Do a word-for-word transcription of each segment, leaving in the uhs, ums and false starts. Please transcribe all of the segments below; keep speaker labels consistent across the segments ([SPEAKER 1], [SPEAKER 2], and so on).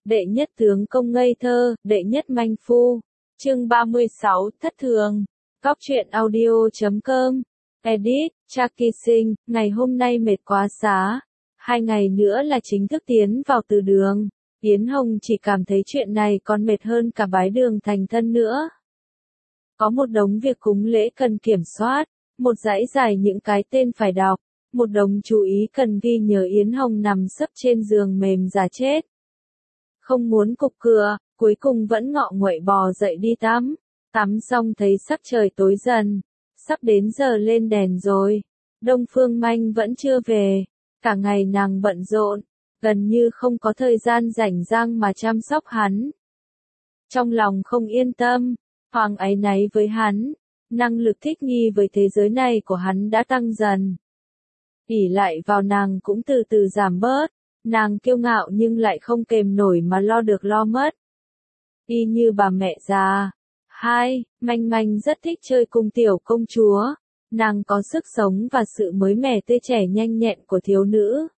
[SPEAKER 1] đệ nhất tướng công ngây thơ, đệ nhất manh phu. Chương ba mươi sáu, thất thường. Cóc truyện audio chấm com. Edit, Chucky Sinh, ngày hôm nay mệt quá xá. Hai ngày nữa là chính thức tiến vào từ đường. Yến Hồng chỉ cảm thấy chuyện này còn mệt hơn cả bái đường thành thân nữa. Có một đống việc cúng lễ cần kiểm soát, một dãy dài những cái tên phải đọc, một đống chú ý cần ghi nhớ. Yến Hồng nằm sấp trên giường mềm già chết. Không muốn cục cửa, cuối cùng vẫn ngọ nguậy bò dậy đi tắm. Tắm xong thấy sắc trời tối dần, sắp đến giờ lên đèn rồi. Đông Phương Manh vẫn chưa về, cả ngày nàng bận rộn, gần như không có thời gian rảnh rang mà chăm sóc hắn. Trong lòng không yên tâm, Hoàng áy náy với hắn, năng lực thích nghi với thế giới này của hắn đã tăng dần. ỷ lại vào nàng cũng từ từ giảm bớt, nàng kiêu ngạo nhưng lại không kềm nổi mà lo được lo mất. Y như bà mẹ già. Hai, Manh Manh rất thích chơi cùng tiểu công chúa, nàng có sức sống và sự mới mẻ tươi trẻ nhanh nhẹn của thiếu nữ.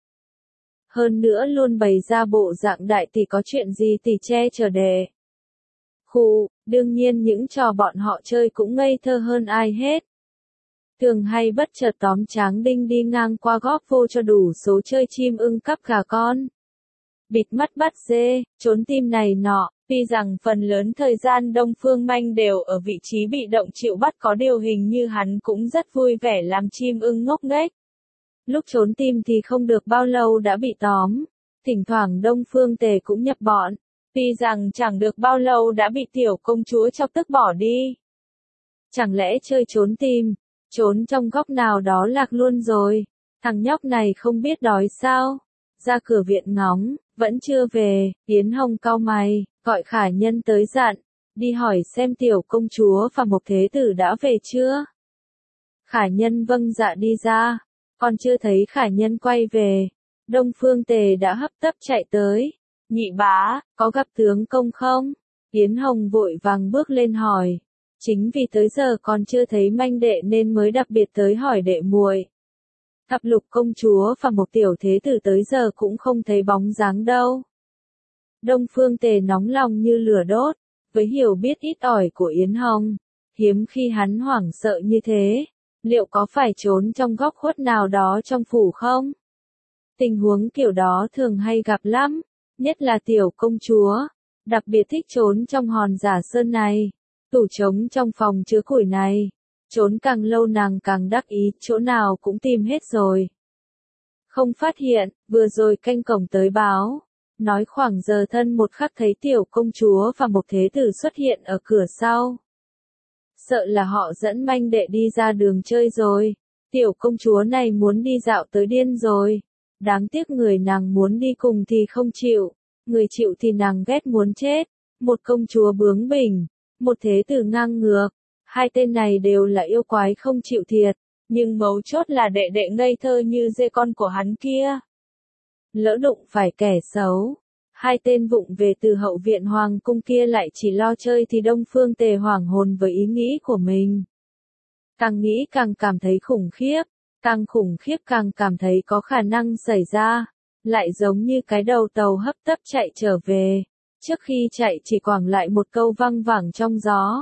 [SPEAKER 1] Hơn nữa luôn bày ra bộ dạng đại tỷ có chuyện gì tỷ che chở đẻ. Khụ, đương nhiên những trò bọn họ chơi cũng ngây thơ hơn ai hết. Thường hay bất chợt tóm Tráng Đinh đi ngang qua góp vô cho đủ số chơi chim ưng cắp gà con. Bịt mắt bắt dê, trốn tim này nọ. Tuy rằng phần lớn thời gian Đông Phương Manh đều ở vị trí bị động chịu bắt, có điều hình như hắn cũng rất vui vẻ làm chim ưng ngốc nghếch. Lúc trốn tim thì không được bao lâu đã bị tóm, thỉnh thoảng Đông Phương Tề cũng nhập bọn, tuy rằng chẳng được bao lâu đã bị tiểu công chúa chọc tức bỏ đi. Chẳng lẽ chơi trốn tim, trốn trong góc nào đó lạc luôn rồi, thằng nhóc này không biết đói sao? Ra cửa viện ngóng, vẫn chưa về. Yến Hồng cau mày, gọi Khả Nhân tới dặn, đi hỏi xem tiểu công chúa và Mộc Thế Tử đã về chưa. Khả Nhân vâng dạ đi ra, còn chưa thấy Khả Nhân quay về, Đông Phương Tề đã hấp tấp chạy tới. Nhị bá, có gặp tướng công không? Yến Hồng vội vàng bước lên hỏi, chính vì tới giờ còn chưa thấy Manh đệ nên mới đặc biệt tới hỏi đệ muội. Thập lục công chúa và một tiểu thế tử tới giờ cũng không thấy bóng dáng đâu. Đông Phương Tề nóng lòng như lửa đốt, với hiểu biết ít ỏi của Yến Hồng, hiếm khi hắn hoảng sợ như thế, liệu có phải trốn trong góc khuất nào đó trong phủ không? Tình huống kiểu đó thường hay gặp lắm, nhất là tiểu công chúa, đặc biệt thích trốn trong hòn giả sơn này, tủ trống trong phòng chứa củi này. Trốn càng lâu nàng càng đắc ý, chỗ nào cũng tìm hết rồi. Không phát hiện, vừa rồi canh cổng tới báo, nói khoảng giờ thân một khắc thấy tiểu công chúa và Mộc Thế Tử xuất hiện ở cửa sau. Sợ là họ dẫn Manh đệ đi ra đường chơi rồi, tiểu công chúa này muốn đi dạo tới điên rồi. Đáng tiếc người nàng muốn đi cùng thì không chịu, người chịu thì nàng ghét muốn chết. Một công chúa bướng bỉnh, một thế tử ngang ngược. Hai tên này đều là yêu quái không chịu thiệt, nhưng mấu chốt là đệ đệ ngây thơ như dê con của hắn kia. Lỡ đụng phải kẻ xấu, hai tên vụng về từ hậu viện hoàng cung kia lại chỉ lo chơi thì Đông Phương Tề hoảng hồn với ý nghĩ của mình. Càng nghĩ càng cảm thấy khủng khiếp, càng khủng khiếp càng cảm thấy có khả năng xảy ra, lại giống như cái đầu tàu hấp tấp chạy trở về, trước khi chạy chỉ quảng lại một câu văng vẳng trong gió.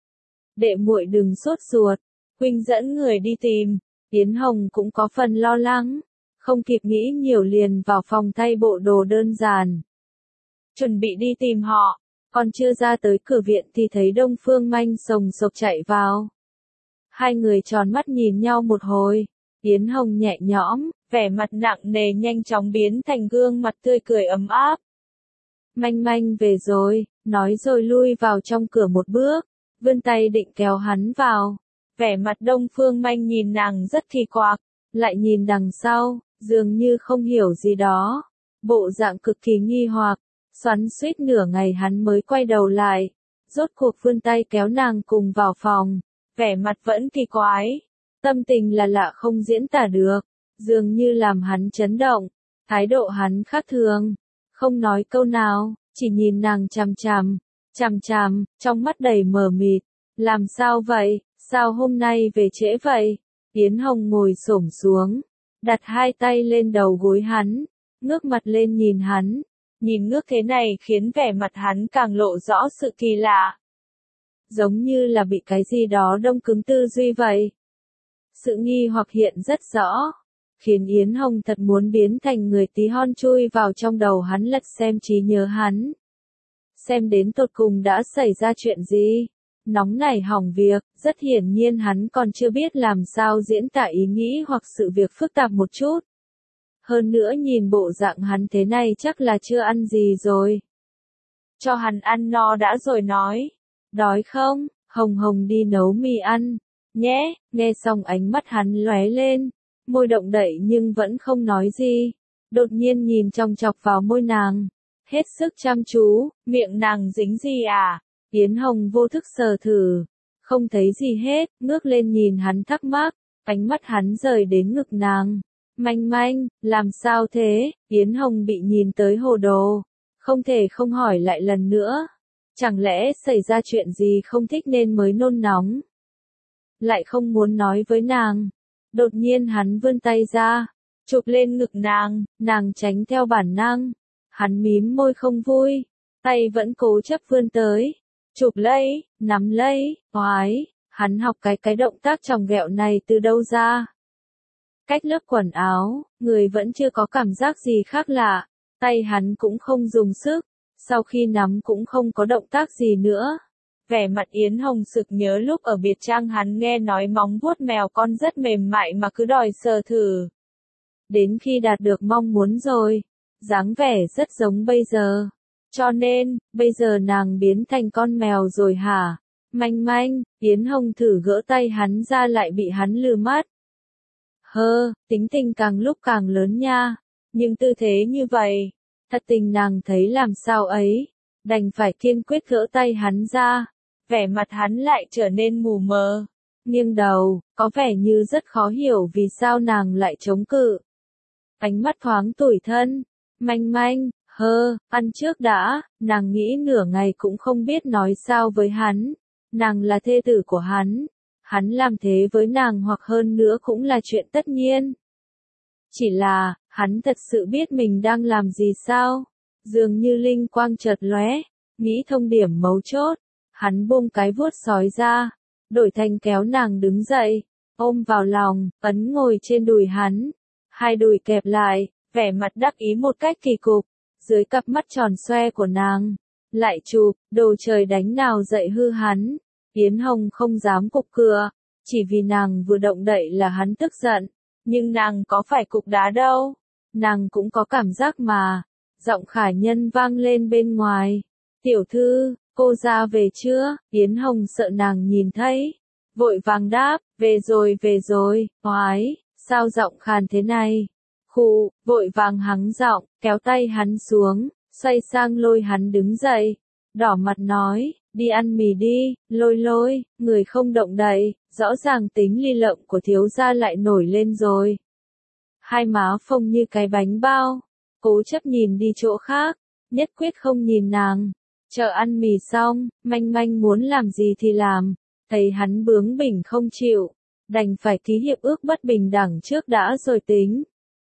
[SPEAKER 1] Đệ muội đừng sốt ruột, huynh dẫn người đi tìm. Yến Hồng cũng có phần lo lắng, không kịp nghĩ nhiều liền vào phòng thay bộ đồ đơn giản. Chuẩn bị đi tìm họ, còn chưa ra tới cửa viện thì thấy Đông Phương Manh sồng sộc chạy vào. Hai người tròn mắt nhìn nhau một hồi, Yến Hồng nhẹ nhõm, vẻ mặt nặng nề nhanh chóng biến thành gương mặt tươi cười ấm áp. Manh Manh về rồi, nói rồi lui vào trong cửa một bước. Vươn tay định kéo hắn vào, vẻ mặt Đông Phương Manh nhìn nàng rất kỳ quặc, lại nhìn đằng sau, dường như không hiểu gì đó, bộ dạng cực kỳ nghi hoặc, xoắn xuýt nửa ngày hắn mới quay đầu lại, rốt cuộc vươn tay kéo nàng cùng vào phòng, vẻ mặt vẫn kỳ quái, tâm tình là lạ không diễn tả được, dường như làm hắn chấn động, thái độ hắn khác thường, không nói câu nào, chỉ nhìn nàng chằm chằm. Chằm chằm, trong mắt đầy mờ mịt, làm sao vậy, sao hôm nay về trễ vậy? Yến Hồng ngồi xổm xuống, đặt hai tay lên đầu gối hắn, ngước mặt lên nhìn hắn, Nhìn ngước thế này khiến vẻ mặt hắn càng lộ rõ sự kỳ lạ. Giống như là bị cái gì đó đông cứng tư duy vậy. Sự nghi hoặc hiện rất rõ, khiến Yến Hồng thật muốn biến thành người tí hon chui vào trong đầu hắn lật xem trí nhớ hắn. Xem đến tột cùng đã xảy ra chuyện gì. Nóng nảy hỏng việc, rất hiển nhiên hắn còn chưa biết làm sao diễn tả ý nghĩ hoặc sự việc phức tạp một chút. Hơn nữa nhìn bộ dạng hắn thế này chắc là chưa ăn gì rồi. Cho hắn ăn no đã rồi nói. Đói không? Hồng Hồng đi nấu mì ăn. Nhé, nghe xong ánh mắt hắn lóe lên. Môi động đậy nhưng vẫn không nói gì. Đột nhiên nhìn chòng chọc vào môi nàng. Hết sức chăm chú, miệng nàng dính gì à? Yến Hồng vô thức sờ thử. Không thấy gì hết, ngước lên nhìn hắn thắc mắc. Ánh mắt hắn rời đến ngực nàng. Manh manh, làm sao thế? Yến Hồng bị nhìn tới hồ đồ. Không thể không hỏi lại lần nữa. Chẳng lẽ xảy ra chuyện gì không thích nên mới nôn nóng? Lại không muốn nói với nàng. Đột nhiên hắn vươn tay ra. Chụp lên ngực nàng, nàng tránh theo bản năng. Hắn mím môi không vui. Tay vẫn cố chấp vươn tới. Chụp lấy, nắm lấy, oái. Hắn học cái cái động tác tròng ghẹo này từ đâu ra? Cách lớp quần áo, người vẫn chưa có cảm giác gì khác lạ. Tay hắn cũng không dùng sức. Sau khi nắm cũng không có động tác gì nữa. Vẻ mặt Yến Hồng sực nhớ lúc ở biệt trang hắn nghe nói móng vuốt mèo con rất mềm mại mà cứ đòi sờ thử. Đến khi đạt được mong muốn rồi, dáng vẻ rất giống bây giờ. Cho nên, bây giờ nàng biến thành con mèo rồi hả? Manh manh, Yến Hồng thử gỡ tay hắn ra lại bị hắn lừa mắt. Hơ, tính tình càng lúc càng lớn nha. Nhưng tư thế như vậy, thật tình nàng thấy làm sao ấy. Đành phải kiên quyết gỡ tay hắn ra. Vẻ mặt hắn lại trở nên mù mờ. Nghiêng đầu, có vẻ như rất khó hiểu vì sao nàng lại chống cự. Ánh mắt thoáng tủi thân. Manh manh, hơ, ăn trước đã. Nàng nghĩ nửa ngày cũng không biết nói sao với hắn. Nàng là thê tử của hắn. Hắn làm thế với nàng hoặc hơn nữa cũng là chuyện tất nhiên. Chỉ là, hắn thật sự biết mình đang làm gì sao? Dường như linh quang chợt lóe, nghĩ thông điểm mấu chốt. Hắn buông cái vuốt sói ra, đổi thành kéo nàng đứng dậy, ôm vào lòng, ấn ngồi trên đùi hắn. Hai đùi kẹp lại, vẻ mặt đắc ý một cách kỳ cục, dưới cặp mắt tròn xoe của nàng. Lại chụp, đồ trời đánh nào dậy hư hắn. Yến Hồng không dám cục cựa, chỉ vì nàng vừa động đậy là hắn tức giận. Nhưng nàng có phải cục đá đâu. Nàng cũng có cảm giác mà. Giọng Khả Nhân vang lên bên ngoài. Tiểu thư, cô ra về chưa? Yến Hồng sợ nàng nhìn thấy. Vội vàng đáp, về rồi về rồi, oái, sao giọng khàn thế này? Khụ, vội vàng hắng giọng, kéo tay hắn xuống, xoay sang lôi hắn đứng dậy. Đỏ mặt nói, đi ăn mì đi, lôi lôi, người không động đậy, rõ ràng tính ly lợm của thiếu gia lại nổi lên rồi. Hai má phồng như cái bánh bao, cố chấp nhìn đi chỗ khác, nhất quyết không nhìn nàng. Chờ ăn mì xong, manh manh muốn làm gì thì làm, thấy hắn bướng bỉnh không chịu, đành phải ký hiệp ước bất bình đẳng trước đã rồi tính.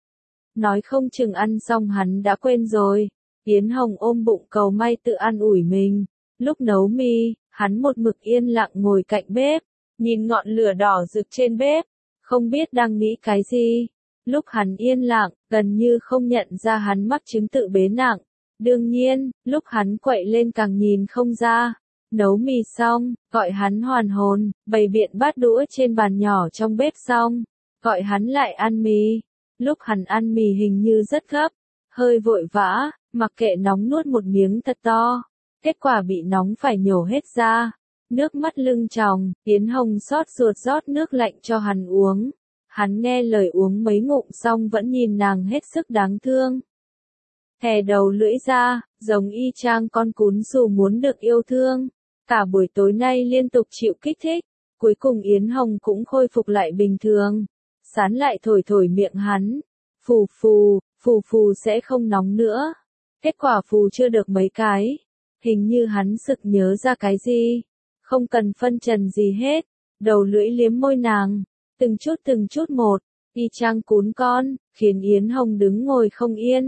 [SPEAKER 1] Nói không chừng ăn xong hắn đã quên rồi. Yến Hồng ôm bụng cầu may tự an ủi mình. Lúc nấu mì, hắn một mực yên lặng ngồi cạnh bếp, nhìn ngọn lửa đỏ rực trên bếp, không biết đang nghĩ cái gì. Lúc hắn yên lặng, gần như không nhận ra hắn mắc chứng tự bế nặng. Đương nhiên, lúc hắn quậy lên càng nhìn không ra. Nấu mì xong, gọi hắn hoàn hồn, bày biện bát đũa trên bàn nhỏ trong bếp xong, gọi hắn lại ăn mì. Lúc hắn ăn mì hình như rất gấp, hơi vội vã, mặc kệ nóng nuốt một miếng thật to. Kết quả bị nóng phải nhổ hết ra. Nước mắt lưng tròng, Yến Hồng xót ruột rót nước lạnh cho hắn uống. Hắn nghe lời uống mấy ngụm xong vẫn nhìn nàng hết sức đáng thương. Thè đầu lưỡi ra, giống y chang con cún dù muốn được yêu thương. Cả buổi tối nay liên tục chịu kích thích. Cuối cùng Yến Hồng cũng khôi phục lại bình thường. Sán lại thổi thổi miệng hắn. Phù phù, phù phù sẽ không nóng nữa. Kết quả phù chưa được mấy cái. Hình như hắn sực nhớ ra cái gì. Không cần phân trần gì hết. Đầu lưỡi liếm môi nàng. Từng chút từng chút một. Y chang cún con, khiến Yến Hồng đứng ngồi không yên.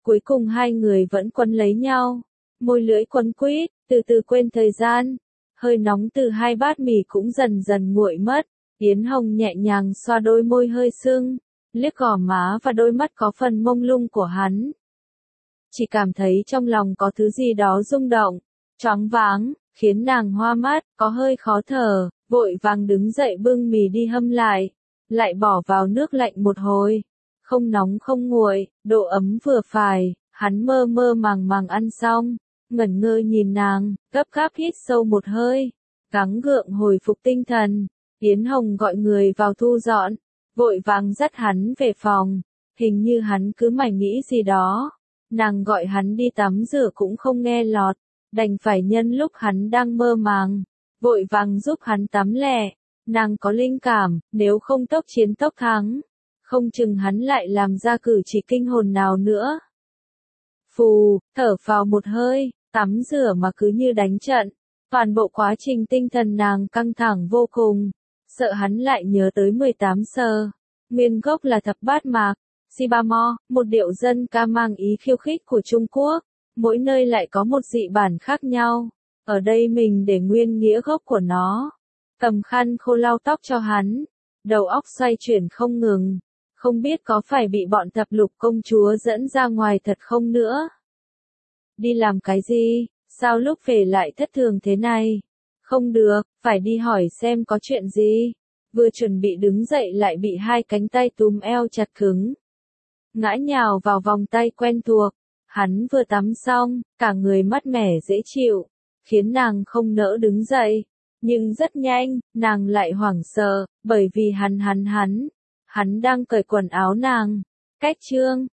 [SPEAKER 1] Cuối cùng hai người vẫn quấn lấy nhau, môi lưỡi quấn quýt, từ từ quên thời gian. Hơi nóng từ hai bát mì cũng dần dần nguội mất. Yến Hồng nhẹ nhàng xoa đôi môi hơi sưng, liếc gò má và đôi mắt có phần mông lung của hắn. Chỉ cảm thấy trong lòng có thứ gì đó rung động, choáng váng, khiến nàng hoa mắt, có hơi khó thở, vội vàng đứng dậy bưng mì đi hâm lại, lại bỏ vào nước lạnh một hồi. Không nóng không nguội, độ ấm vừa phải, hắn mơ mơ màng màng ăn xong, ngẩn ngơ nhìn nàng, gấp gáp hít sâu một hơi, gắng gượng hồi phục tinh thần. Yến Hồng gọi người vào thu dọn, vội vàng dắt hắn về phòng, hình như hắn cứ mải nghĩ gì đó. Nàng gọi hắn đi tắm rửa cũng không nghe lọt, đành phải nhân lúc hắn đang mơ màng, vội vàng giúp hắn tắm lẹ. Nàng có linh cảm, nếu không tốc chiến tốc thắng, không chừng hắn lại làm ra cử chỉ kinh hồn nào nữa. Phù, thở phào một hơi, tắm rửa mà cứ như đánh trận, toàn bộ quá trình tinh thần nàng căng thẳng vô cùng, sợ hắn lại nhớ tới mười tám giờ. Nguyên gốc là thập bát mạc, Sibamo, một điệu dân ca mang ý khiêu khích của Trung Quốc, mỗi nơi lại có một dị bản khác nhau. Ở đây mình để nguyên nghĩa gốc của nó. Cầm khăn khô lau tóc cho hắn, đầu óc xoay chuyển không ngừng, không biết có phải bị bọn thập lục công chúa dẫn ra ngoài thật không nữa. Đi làm cái gì, sao lúc về lại thất thường thế này? Không được, phải đi hỏi xem có chuyện gì. Vừa chuẩn bị đứng dậy lại bị hai cánh tay túm eo chặt cứng. Ngã nhào vào vòng tay quen thuộc, hắn vừa tắm xong, cả người mát mẻ dễ chịu, khiến nàng không nỡ đứng dậy. Nhưng rất nhanh, nàng lại hoảng sợ, bởi vì hắn hắn hắn, hắn đang cởi quần áo nàng. Cách chương